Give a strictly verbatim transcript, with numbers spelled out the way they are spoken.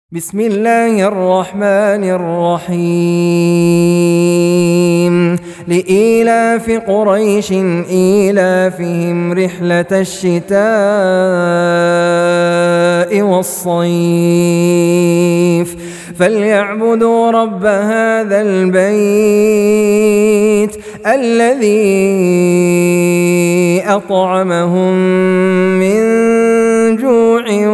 بسم الله الرحمن الرحيم لإيلاف قريش إيلافهم رحلة الشتاء والصيف فليعبدوا رب هذا البيت الذي أطعمهم من جوع